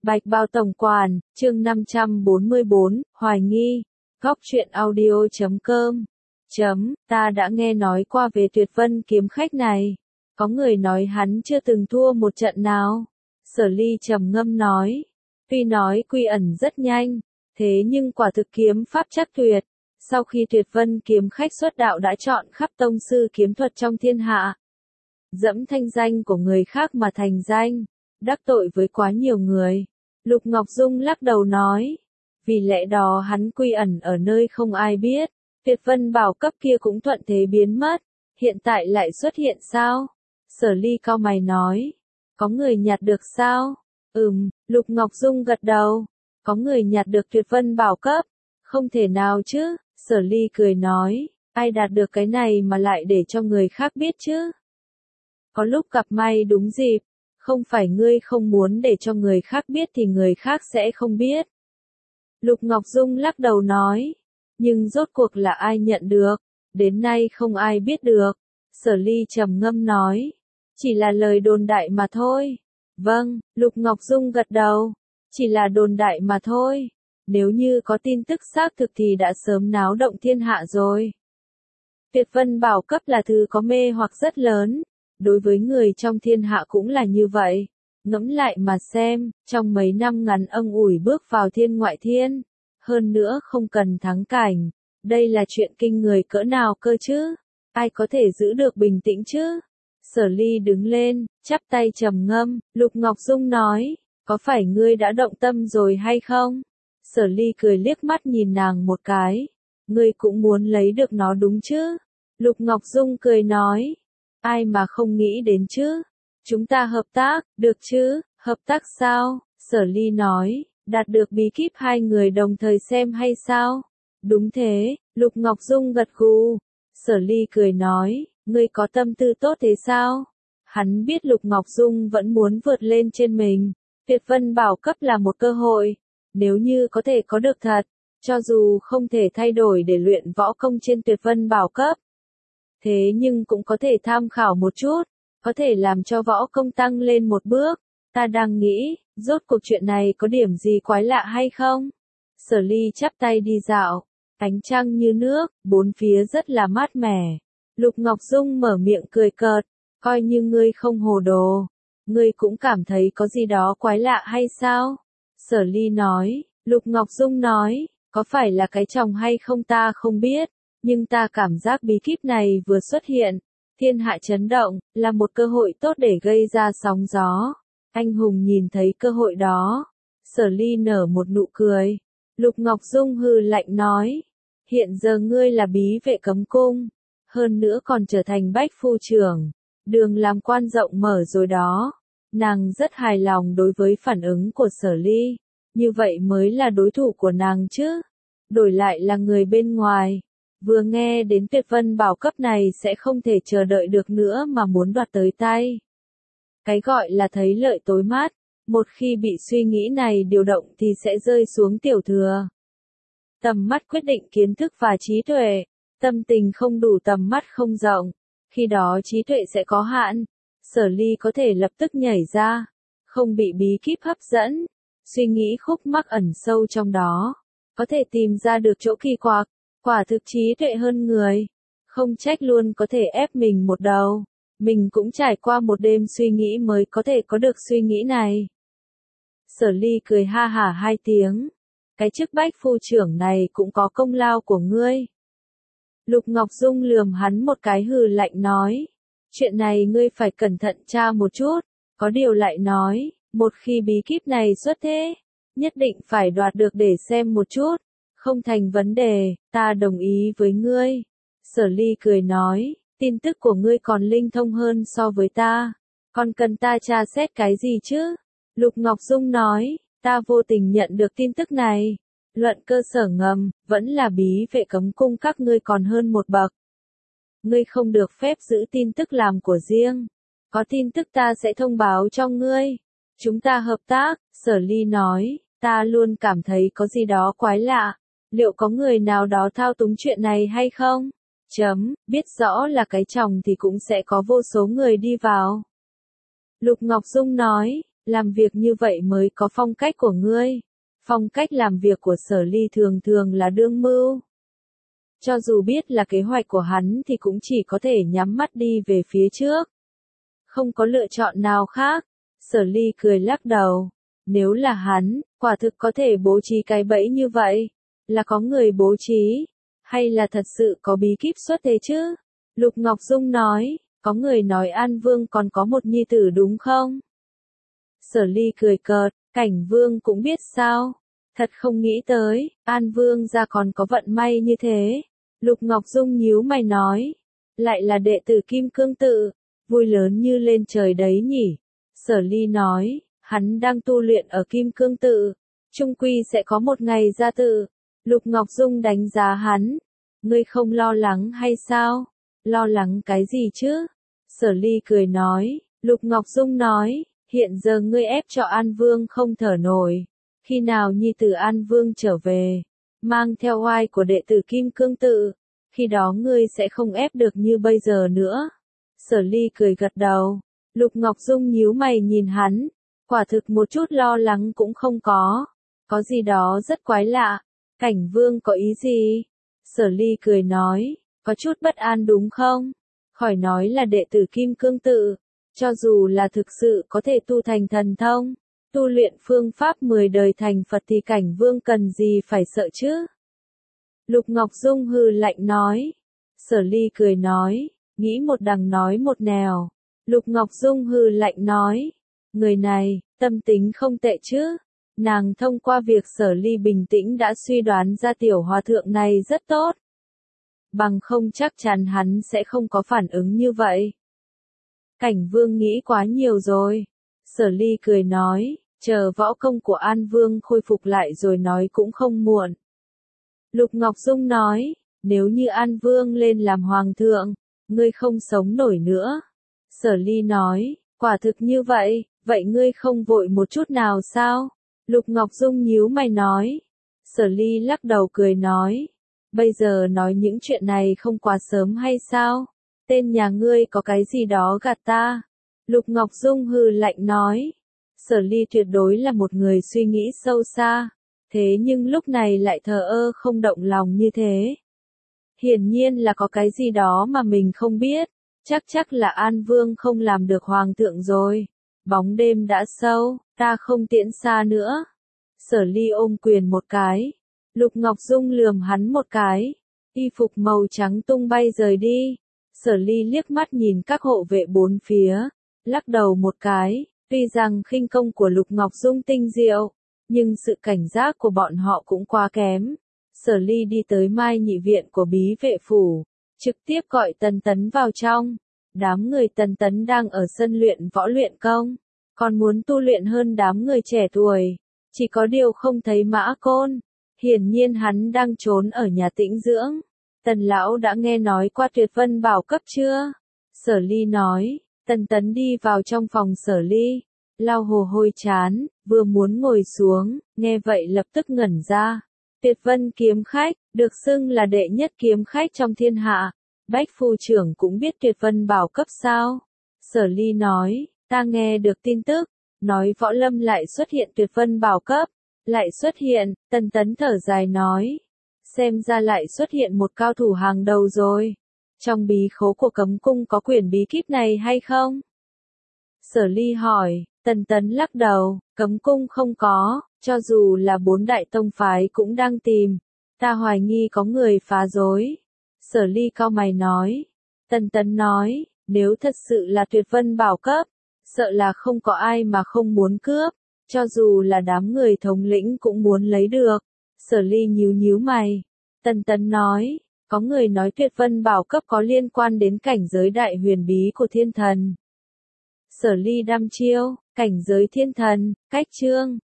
Bạch Bao Tổng Quản, chương 544, Hoài nghi. Góc truyện audio.com. Ta đã nghe nói qua về Tuyệt Vân kiếm khách này. Có người nói hắn chưa từng thua một trận nào. Sở Ly trầm ngâm nói. Tuy nói quy ẩn rất nhanh, thế nhưng quả thực kiếm pháp chắc tuyệt. Sau khi Tuyệt Vân kiếm khách xuất đạo đã chọn khắp tông sư kiếm thuật trong thiên hạ. Dẫm thanh danh của người khác mà thành danh, đắc tội với quá nhiều người. Lục Ngọc Dung lắc đầu nói. Vì lẽ đó hắn quy ẩn ở nơi không ai biết. Tuyệt Vân bảo cấp kia cũng thuận thế biến mất. Hiện tại lại xuất hiện sao? Sở Ly cau mày nói. Có người nhặt được sao? Lục Ngọc Dung gật đầu. Có người nhặt được Tuyệt Vân bảo cấp. Không thể nào chứ? Sở Ly cười nói. Ai đạt được cái này mà lại để cho người khác biết chứ? Có lúc gặp may đúng dịp. Không phải ngươi không muốn để cho người khác biết thì người khác sẽ không biết. Lục Ngọc Dung lắc đầu nói. Nhưng rốt cuộc là ai nhận được? Đến nay không ai biết được. Sở Ly trầm ngâm nói. Chỉ là lời đồn đại mà thôi. Vâng, Lục Ngọc Dung gật đầu. Chỉ là đồn đại mà thôi. Nếu như có tin tức xác thực thì đã sớm náo động thiên hạ rồi. Tuyệt Vân bảo cấp là thứ có mê hoặc rất lớn. Đối với người trong thiên hạ cũng là như vậy. Ngẫm lại mà xem, trong mấy năm ngắn ân ủi bước vào thiên ngoại thiên. Hơn nữa không cần thắng cảnh. Đây là chuyện kinh người cỡ nào cơ chứ? Ai có thể giữ được bình tĩnh chứ? Sở Ly đứng lên, chắp tay trầm ngâm, Lục Ngọc Dung nói, có phải ngươi đã động tâm rồi hay không? Sở Ly cười liếc mắt nhìn nàng một cái. Ngươi cũng muốn lấy được nó đúng chứ? Lục Ngọc Dung cười nói. Ai mà không nghĩ đến chứ? Chúng ta hợp tác, được chứ? Hợp tác sao? Sở Ly nói, đạt được bí kíp hai người đồng thời xem hay sao? Đúng thế, Lục Ngọc Dung gật gù. Sở Ly cười nói, ngươi có tâm tư tốt thế sao? Hắn biết Lục Ngọc Dung vẫn muốn vượt lên trên mình. Tuyệt Vân bảo cấp là một cơ hội. Nếu như có thể có được thật, cho dù không thể thay đổi để luyện võ công trên Tuyệt Vân bảo cấp. Thế nhưng cũng có thể tham khảo một chút, có thể làm cho võ công tăng lên một bước. Ta đang nghĩ, rốt cuộc chuyện này có điểm gì quái lạ hay không? Sở Ly chắp tay đi dạo, ánh trăng như nước, bốn phía rất là mát mẻ. Lục Ngọc Dung mở miệng cười cợt, coi như ngươi không hồ đồ. Ngươi cũng cảm thấy có gì đó quái lạ hay sao? Sở Ly nói, Lục Ngọc Dung nói, có phải là cái chồng hay không ta không biết. Nhưng ta cảm giác bí kíp này vừa xuất hiện, thiên hạ chấn động, là một cơ hội tốt để gây ra sóng gió. Anh hùng nhìn thấy cơ hội đó. Sở Ly nở một nụ cười. Lục Ngọc Dung hừ lạnh nói. Hiện giờ ngươi là bí vệ cấm cung. Hơn nữa còn trở thành bách phu trưởng. Đường làm quan rộng mở rồi đó. Nàng rất hài lòng đối với phản ứng của Sở Ly. Như vậy mới là đối thủ của nàng chứ. Đổi lại là người bên ngoài. Vừa nghe đến Tuyệt Vân bảo cấp này sẽ không thể chờ đợi được nữa mà muốn đoạt tới tay. Cái gọi là thấy lợi tối mát, một khi bị suy nghĩ này điều động thì sẽ rơi xuống tiểu thừa. Tầm mắt quyết định kiến thức và trí tuệ, tâm tình không đủ tầm mắt không rộng, khi đó trí tuệ sẽ có hạn. Sở Ly có thể lập tức nhảy ra, không bị bí kíp hấp dẫn, suy nghĩ khúc mắc ẩn sâu trong đó, có thể tìm ra được chỗ kỳ quặc. Quả thực trí tuệ hơn người. Không trách luôn có thể ép mình một đầu. Mình cũng trải qua một đêm suy nghĩ mới có thể có được suy nghĩ này. Sở Ly cười ha hả hai tiếng. Cái chức bách phu trưởng này cũng có công lao của ngươi. Lục Ngọc Dung lườm hắn một cái hừ lạnh nói. Chuyện này ngươi phải cẩn thận tra một chút. Có điều lại nói, một khi bí kíp này xuất thế, nhất định phải đoạt được để xem một chút. Không thành vấn đề, ta đồng ý với ngươi. Sở Ly cười nói, tin tức của ngươi còn linh thông hơn so với ta. Còn cần ta tra xét cái gì chứ? Lục Ngọc Dung nói, ta vô tình nhận được tin tức này. Luận cơ sở ngầm, vẫn là bí vệ cấm cung các ngươi còn hơn một bậc. Ngươi không được phép giữ tin tức làm của riêng. Có tin tức ta sẽ thông báo cho ngươi. Chúng ta hợp tác, Sở Ly nói, ta luôn cảm thấy có gì đó quái lạ. Liệu có người nào đó thao túng chuyện này hay không? Biết rõ là cái chồng thì cũng sẽ có vô số người đi vào. Lục Ngọc Dung nói, Làm việc như vậy mới có phong cách của ngươi. Phong cách làm việc của Sở Ly thường thường là đương mưu. Cho dù biết là kế hoạch của hắn thì cũng chỉ có thể nhắm mắt đi về phía trước. Không có lựa chọn nào khác. Sở Ly cười lắc đầu. Nếu là hắn, quả thực có thể bố trí cái bẫy như vậy. Là có người bố trí. Hay là thật sự có bí kíp xuất thế chứ? Lục Ngọc Dung nói. Có người nói An Vương còn có một nhi tử đúng không? Sở Ly cười cợt. Cảnh Vương cũng biết sao? Thật không nghĩ tới, An Vương gia còn có vận may như thế. Lục Ngọc Dung nhíu mày nói. Lại là đệ tử Kim Cương Tự. Vui lớn như lên trời đấy nhỉ. Sở Ly nói, hắn đang tu luyện ở Kim Cương Tự. Trung quy sẽ có một ngày ra tự. Lục Ngọc Dung đánh giá hắn. Ngươi không lo lắng hay sao? Lo lắng cái gì chứ? Sở Ly cười nói. Lục Ngọc Dung nói, hiện giờ ngươi ép cho An Vương không thở nổi. Khi nào nhi tử An Vương trở về, mang theo oai của đệ tử Kim Cương Tự, khi đó ngươi sẽ không ép được như bây giờ nữa. Sở Ly cười gật đầu. Lục Ngọc Dung nhíu mày nhìn hắn. Quả thực một chút lo lắng cũng không có. Có gì đó rất quái lạ. Cảnh Vương có ý gì? Sở Ly cười nói. Có chút bất an đúng không? Khỏi nói là đệ tử Kim Cương Tự. Cho dù là thực sự có thể tu thành thần thông, tu luyện phương pháp 10 đời thành Phật thì Cảnh Vương cần gì phải sợ chứ? Lục Ngọc Dung hừ lạnh nói. Sở Ly cười nói. Nghĩ một đằng nói một nẻo. Lục Ngọc Dung hừ lạnh nói. Người này, tâm tính không tệ chứ. Nàng thông qua việc Sở Ly bình tĩnh đã suy đoán ra tiểu hòa thượng này rất tốt. Bằng không chắc chắn hắn sẽ không có phản ứng như vậy. Cảnh Vương nghĩ quá nhiều rồi. Sở Ly cười nói, chờ võ công của An Vương khôi phục lại rồi nói cũng không muộn. Lục Ngọc Dung nói, nếu như An Vương lên làm hoàng thượng, ngươi không sống nổi nữa. Sở Ly nói, quả thực như vậy, vậy ngươi không vội một chút nào sao? Lục Ngọc Dung nhíu mày nói. Sở Ly lắc đầu cười nói, bây giờ nói những chuyện này không quá sớm hay sao? Tên nhà ngươi có cái gì đó gạt ta? Lục Ngọc Dung hừ lạnh nói. Sở Ly tuyệt đối là một người suy nghĩ sâu xa, thế nhưng lúc này lại thờ ơ không động lòng như thế. Hiển nhiên là có cái gì đó mà mình không biết, chắc là An Vương không làm được hoàng thượng rồi. Bóng đêm đã sâu, ta không tiễn xa nữa. Sở Ly ôm quyền một cái. Lục Ngọc Dung lườm hắn một cái. Y phục màu trắng tung bay rời đi. Sở Ly liếc mắt nhìn các hộ vệ bốn phía, lắc đầu một cái, tuy rằng khinh công của Lục Ngọc Dung tinh diệu, nhưng sự cảnh giác của bọn họ cũng quá kém. Sở Ly đi tới Mai Nhị viện của bí vệ phủ, trực tiếp gọi Tần Tấn vào trong. Đám người Tần Tấn đang ở sân luyện võ luyện công, còn muốn tu luyện hơn đám người trẻ tuổi, chỉ có điều không thấy Mã Côn. Hiển nhiên hắn đang trốn ở nhà tĩnh dưỡng. Tần lão đã nghe nói qua Tuyệt Vân Bảo Cấp chưa? Sở Ly nói. Tần Tấn đi vào trong phòng Sở Ly, lau hồ hôi chán, vừa muốn ngồi xuống, nghe vậy lập tức ngẩn ra. Tuyệt Vân kiếm khách, được xưng là đệ nhất kiếm khách trong thiên hạ. Bách phu trưởng cũng biết Tuyệt Vân Bảo Cấp sao? Sở Ly nói, ta nghe được tin tức, nói võ lâm lại xuất hiện Tuyệt Vân Bảo Cấp. Lại xuất hiện, Tần Tấn thở dài nói. Xem ra lại xuất hiện một cao thủ hàng đầu rồi. Trong bí khố của Cấm Cung có quyển bí kíp này hay không? Sở Ly hỏi. Tần Tấn lắc đầu, Cấm Cung không có, cho dù là 4 đại tông phái cũng đang tìm. Ta hoài nghi có người phá rối. Sở Ly cau mày nói. Tần Tấn nói, nếu thật sự là Tuyệt Vân Bảo Cấp, sợ là không có ai mà không muốn cướp, cho dù là đám người thống lĩnh cũng muốn lấy được. Sở Ly nhíu mày. Tần Tấn nói, có người nói Tuyệt Vân Bảo Cấp có liên quan đến cảnh giới đại huyền bí của thiên thần. Sở Ly đăm chiêu, cảnh giới thiên thần, cách chương.